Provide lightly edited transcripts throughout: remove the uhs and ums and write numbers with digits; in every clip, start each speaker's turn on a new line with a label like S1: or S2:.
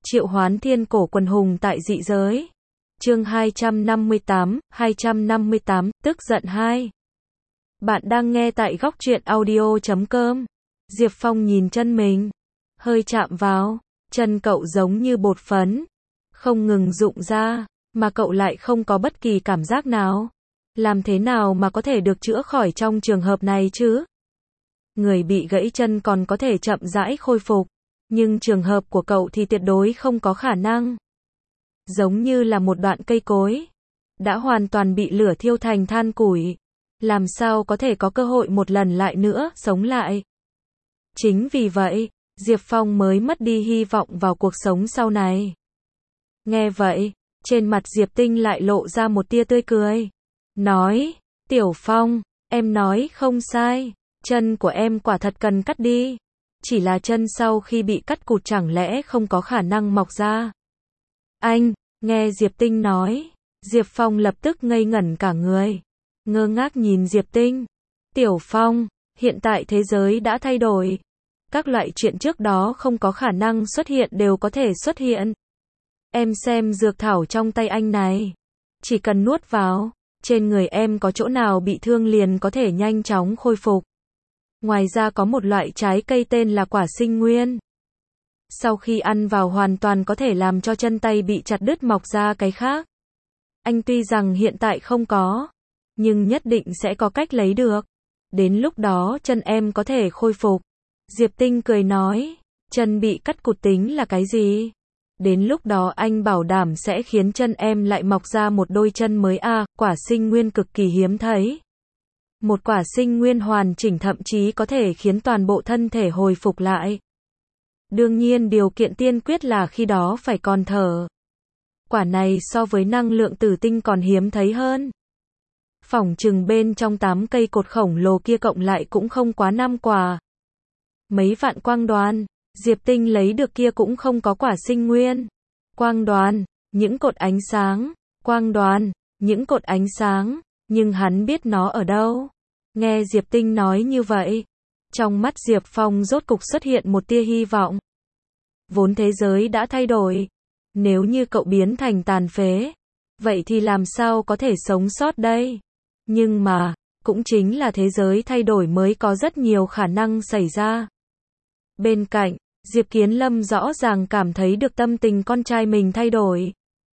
S1: Triệu hoán thiên cổ quần hùng tại dị giới. Chương 258, tức giận 2. Bạn đang nghe tại góc truyện audio.com. Diệp Phong nhìn chân mình, hơi chạm vào, chân cậu giống như bột phấn, không ngừng rụng ra, mà cậu lại không có bất kỳ cảm giác nào. Làm thế nào mà có thể được chữa khỏi trong trường hợp này chứ? Người bị gãy chân còn có thể chậm rãi khôi phục, nhưng trường hợp của cậu thì tuyệt đối không có khả năng. Giống như là một đoạn cây cối, đã hoàn toàn bị lửa thiêu thành than củi, làm sao có thể có cơ hội một lần lại nữa sống lại. Chính vì vậy, Diệp Phong mới mất đi hy vọng vào cuộc sống sau này. Nghe vậy, trên mặt Diệp Tinh lại lộ ra một tia tươi cười. Nói, Tiểu Phong, em nói không sai, chân của em quả thật cần cắt đi. Chỉ là chân sau khi bị cắt cụt chẳng lẽ không có khả năng mọc ra. Anh, nghe Diệp Tinh nói, Diệp Phong lập tức ngây ngẩn cả người. Ngơ ngác nhìn Diệp Tinh. Tiểu Phong, hiện tại thế giới đã thay đổi. Các loại chuyện trước đó không có khả năng xuất hiện đều có thể xuất hiện. Em xem dược thảo trong tay anh này. Chỉ cần nuốt vào, trên người em có chỗ nào bị thương liền có thể nhanh chóng khôi phục. Ngoài ra có một loại trái cây tên là quả sinh nguyên. Sau khi ăn vào hoàn toàn có thể làm cho chân tay bị chặt đứt mọc ra cái khác. Anh tuy rằng hiện tại không có, nhưng nhất định sẽ có cách lấy được. Đến lúc đó chân em có thể khôi phục. Diệp Tinh cười nói, chân bị cắt cụt tính là cái gì? Đến lúc đó anh bảo đảm sẽ khiến chân em lại mọc ra một đôi chân mới quả sinh nguyên cực kỳ hiếm thấy. Một quả sinh nguyên hoàn chỉnh thậm chí có thể khiến toàn bộ thân thể hồi phục lại. Đương nhiên điều kiện tiên quyết là khi đó phải còn thở. Quả này so với năng lượng tử tinh còn hiếm thấy hơn. Phỏng chừng bên trong 8 cây cột khổng lồ kia cộng lại cũng không quá 5 quả. Mấy vạn quang đoàn, Diệp Tinh lấy được kia cũng không có quả sinh nguyên. Quang đoàn, những cột ánh sáng, quang đoàn, những cột ánh sáng, nhưng hắn biết nó ở đâu. Nghe Diệp Tinh nói như vậy, trong mắt Diệp Phong rốt cục xuất hiện một tia hy vọng. Vốn thế giới đã thay đổi, nếu như cậu biến thành tàn phế, vậy thì làm sao có thể sống sót đây? Nhưng mà, cũng chính là thế giới thay đổi mới có rất nhiều khả năng xảy ra. Bên cạnh, Diệp Kiến Lâm rõ ràng cảm thấy được tâm tình con trai mình thay đổi.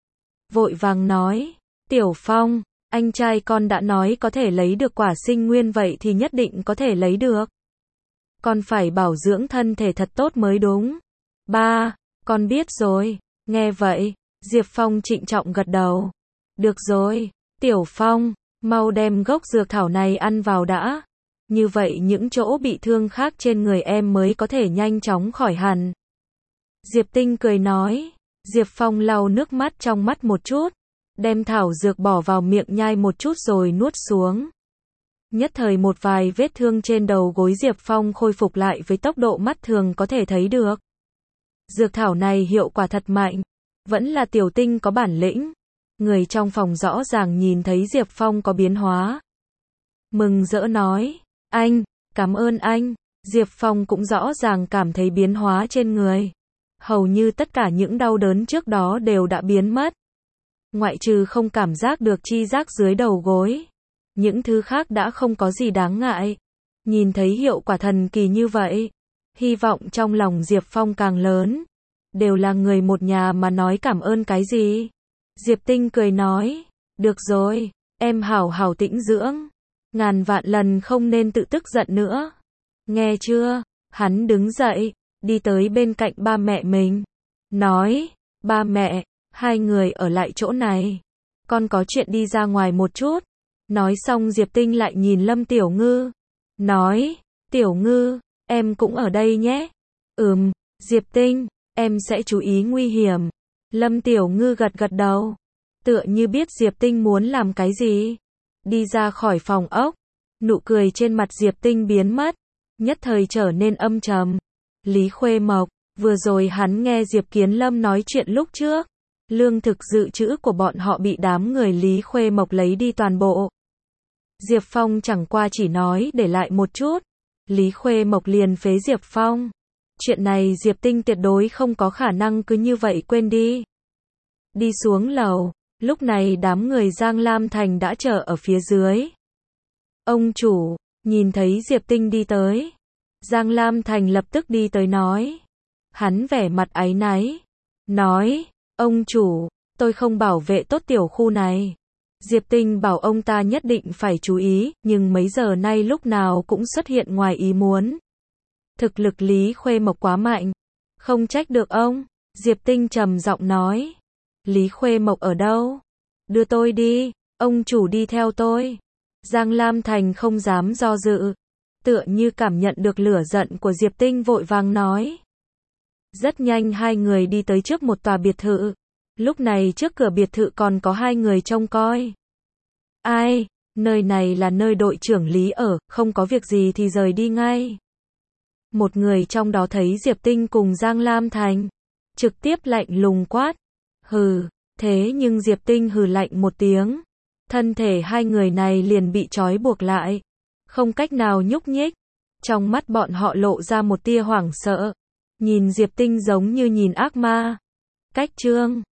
S1: Vội vàng nói, Tiểu Phong, anh trai con đã nói có thể lấy được quả sinh nguyên vậy thì nhất định có thể lấy được. Con phải bảo dưỡng thân thể thật tốt mới đúng. Ba, con biết rồi. Nghe vậy, Diệp Phong trịnh trọng gật đầu. Được rồi, Tiểu Phong, mau đem gốc dược thảo này ăn vào đã. Như vậy những chỗ bị thương khác trên người em mới có thể nhanh chóng khỏi hẳn. Diệp Tinh cười nói. Diệp Phong lau nước mắt trong mắt một chút, đem thảo dược bỏ vào miệng nhai một chút rồi nuốt xuống. Nhất thời một vài vết thương trên đầu gối Diệp Phong khôi phục lại với tốc độ mắt thường có thể thấy được. Dược thảo này hiệu quả thật mạnh, vẫn là Tiểu Tinh có bản lĩnh. Người trong phòng rõ ràng nhìn thấy Diệp Phong có biến hóa. Mừng rỡ nói, anh, cảm ơn anh. Diệp Phong cũng rõ ràng cảm thấy biến hóa trên người. Hầu như tất cả những đau đớn trước đó đều đã biến mất. Ngoại trừ không cảm giác được chi giác dưới đầu gối. Những thứ khác đã không có gì đáng ngại. Nhìn thấy hiệu quả thần kỳ như vậy, hy vọng trong lòng Diệp Phong càng lớn. Đều là người một nhà mà nói cảm ơn cái gì? Diệp Tinh cười nói, được rồi, em hảo hảo tĩnh dưỡng. Ngàn vạn lần không nên tự tức giận nữa. Nghe chưa? Hắn đứng dậy, đi tới bên cạnh ba mẹ mình. Nói, ba mẹ, hai người ở lại chỗ này. Con có chuyện đi ra ngoài một chút. Nói xong Diệp Tinh lại nhìn Lâm Tiểu Ngư. Nói, Tiểu Ngư, em cũng ở đây nhé. Diệp Tinh, em sẽ chú ý nguy hiểm. Lâm Tiểu Ngư gật gật đầu. Tựa như biết Diệp Tinh muốn làm cái gì. Đi ra khỏi phòng ốc. Nụ cười trên mặt Diệp Tinh biến mất. Nhất thời trở nên âm trầm. Lý Khuê Mộc, vừa rồi hắn nghe Diệp Kiến Lâm nói chuyện lúc trước. Lương thực dự trữ của bọn họ bị đám người Lý Khuê Mộc lấy đi toàn bộ. Diệp Phong chẳng qua chỉ nói để lại một chút. Lý Khuê Mộc liền phế Diệp Phong. Chuyện này Diệp Tinh tuyệt đối không có khả năng cứ như vậy quên đi. Đi xuống lầu, lúc này đám người Giang Lam Thành đã chờ ở phía dưới. Ông chủ, nhìn thấy Diệp Tinh đi tới. Giang Lam Thành lập tức đi tới nói. Hắn vẻ mặt áy náy. Nói, ông chủ, tôi không bảo vệ tốt tiểu khu này. Diệp Tinh bảo ông ta nhất định phải chú ý, nhưng mấy giờ nay lúc nào cũng xuất hiện ngoài ý muốn. Thực lực Lý Khuê Mộc quá mạnh. Không trách được ông. Diệp Tinh trầm giọng nói. Lý Khuê Mộc ở đâu? Đưa tôi đi, ông chủ đi theo tôi. Giang Lam Thành không dám do dự. Tựa như cảm nhận được lửa giận của Diệp Tinh vội vàng nói. Rất nhanh hai người đi tới trước một tòa biệt thự. Lúc này trước cửa biệt thự còn có hai người trông coi. Ai? Nơi này là nơi đội trưởng Lý ở, không có việc gì thì rời đi ngay. Một người trong đó thấy Diệp Tinh cùng Giang Lam Thành. Trực tiếp lạnh lùng quát. Hừ, thế nhưng Diệp Tinh hừ lạnh một tiếng. Thân thể hai người này liền bị trói buộc lại. Không cách nào nhúc nhích. Trong mắt bọn họ lộ ra một tia hoảng sợ. Nhìn Diệp Tinh giống như nhìn ác ma. Cách chương